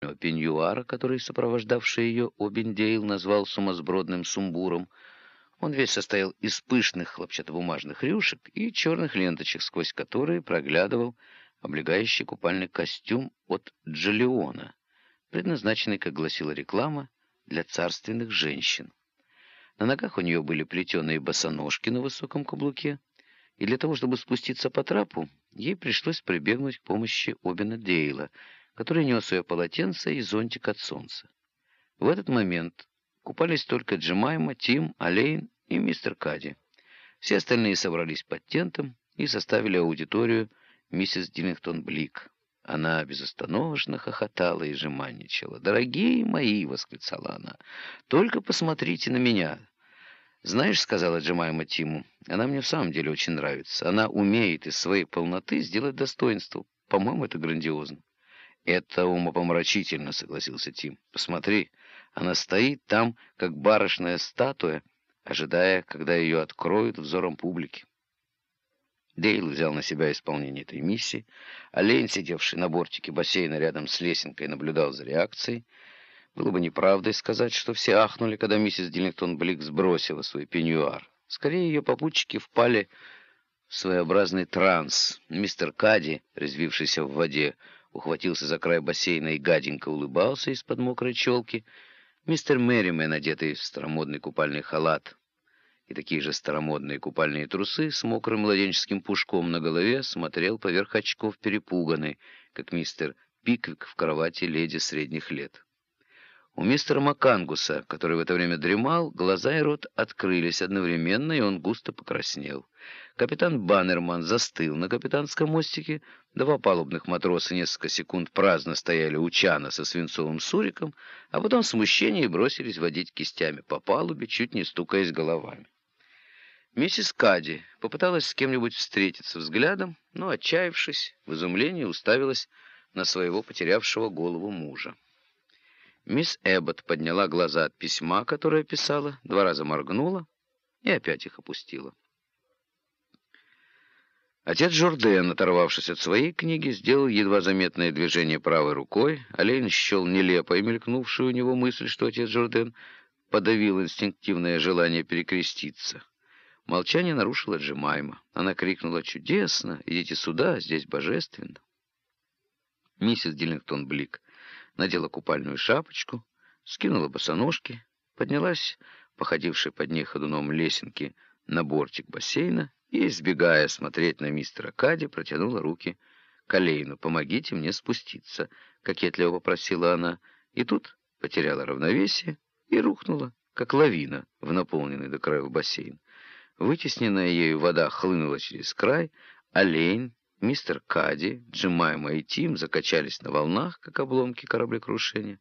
пеньюара, который сопровождавший ее Обендейл назвал сумасбродным сумбуром. Он весь состоял из пышных хлопчатобумажных рюшек и черных ленточек, сквозь которые проглядывал облегающий купальный костюм от Джолиона, предназначенный, как гласила реклама, для царственных женщин. На ногах у нее были плетеные босоножки на высоком каблуке, и для того, чтобы спуститься по трапу, ей пришлось прибегнуть к помощи Обена Дейла, который нес ее полотенце и зонтик от солнца. В этот момент купались только Джемайма, Тим, Олейн и мистер Кадди. Все остальные собрались под тентом и составили аудиторию миссис Диллингтон Блик. Она безостановочно хохотала и жеманничала. «Дорогие мои!» — восклицала она. «Только посмотрите на меня!» «Знаешь, — сказала Джемайма Тиму, — она мне в самом деле очень нравится. Она умеет из своей полноты сделать достоинство. По-моему, это грандиозно». «Это умопомрачительно», — согласился Тим. «Посмотри, она стоит там, как барышная статуя, ожидая, когда ее откроют взором публики». Дейл взял на себя исполнение этой миссии, а Лейн, сидевший на бортике бассейна рядом с лесенкой, наблюдал за реакцией. Было бы неправдой сказать, что все ахнули, когда миссис Диллингтон Блик сбросила свой пеньюар. Скорее, ее попутчики впали в своеобразный транс. Мистер Кадди, резвившийся в воде, ухватился за край бассейна и гаденько улыбался из-под мокрой челки. Мистер Мерримен, одетый в старомодный купальный халат и такие же старомодные купальные трусы с мокрым младенческим пушком на голове, смотрел поверх очков перепуганный, как мистер Пиквик в кровати леди средних лет. У мистера Макангуса, который в это время дремал, глаза и рот открылись одновременно, и он густо покраснел. Капитан Баннерман застыл на капитанском мостике. Два палубных матроса несколько секунд праздно стояли у чана со свинцовым суриком, а потом в смущении бросились водить кистями по палубе, чуть не стукаясь головами. Миссис Кадди попыталась с кем-нибудь встретиться взглядом, но, отчаявшись, в изумлении уставилась на своего потерявшего голову мужа. Мисс Эббот подняла глаза от письма, которое писала, два раза моргнула и опять их опустила. Отец Журден, оторвавшись от своей книги, сделал едва заметное движение правой рукой. Олейн счел нелепой мелькнувшую у него мысль, что отец Журден подавил инстинктивное желание перекреститься. Молчание нарушила Джемайма. Она крикнула: «Чудесно! Идите сюда, здесь божественно!» Миссис Диллингтон Блик надела купальную шапочку, скинула босоножки, поднялась, походившей под ней ходуном лесенки, на бортик бассейна и, избегая смотреть на мистера Кадди, протянула руки к Олейну. «Помогите мне спуститься», — кокетливо попросила она, и тут потеряла равновесие и рухнула, как лавина, в наполненный до краев бассейн. Вытесненная ею вода хлынула через край, Олейн, мистер Кадди, Джемайма и Тим закачались на волнах, как обломки кораблекрушения.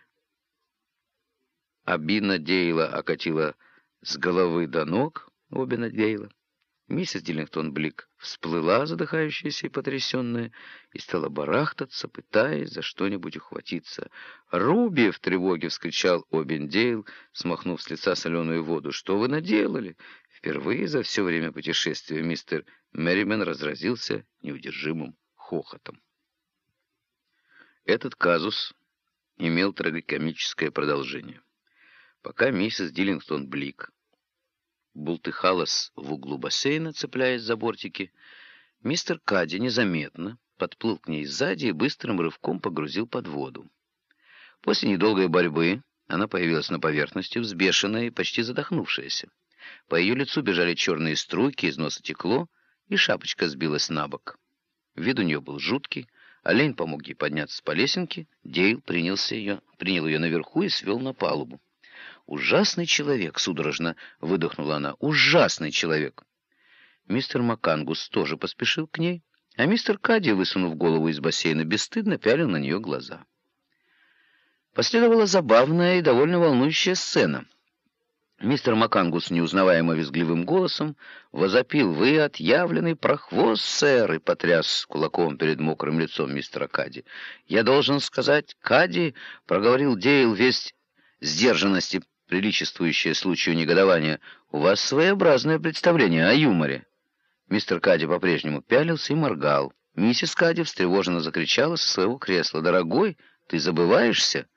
Обина Дейла окатила с головы до ног Обина Дейла. Миссис Диллингтон Блик всплыла, задыхающаяся и потрясенная, и стала барахтаться, пытаясь за что-нибудь ухватиться. «Руби!» — в тревоге вскричал Обен Дейл, смахнув с лица соленую воду. «Что вы наделали?» Впервые за все время путешествия мистер Мерримен разразился неудержимым хохотом. Этот казус имел трагикомическое продолжение. Пока миссис Диллингтон Блик бултыхалась в углу бассейна, цепляясь за бортики, мистер Кадди незаметно подплыл к ней сзади и быстрым рывком погрузил под воду. После недолгой борьбы она появилась на поверхности, взбешенная и почти задохнувшаяся. По ее лицу бежали черные струйки, из носа текло, и шапочка сбилась на бок. Вид у нее был жуткий. Олень помог ей подняться по лесенке. Дейл принял ее наверху и свел на палубу. «Ужасный человек!» — судорожно выдохнула она. «Ужасный человек!» Мистер Макангус тоже поспешил к ней, а мистер Кадди, высунув голову из бассейна, бесстыдно пялил на нее глаза. Последовала забавная и довольно волнующая сцена. Мистер Макангус неузнаваемо визгливым голосом возопил: «Вы отъявленный прохвост, сэр!» и потряс кулаком перед мокрым лицом мистера Кадди. «Я должен сказать, Кадди!» — проговорил Дейл, весть сдержанности, приличествующее случаю негодования. «У вас своеобразное представление о юморе». Мистер Кадди по-прежнему пялился и моргал. Миссис Кадди встревоженно закричала со своего кресла: «Дорогой, Ты забываешься?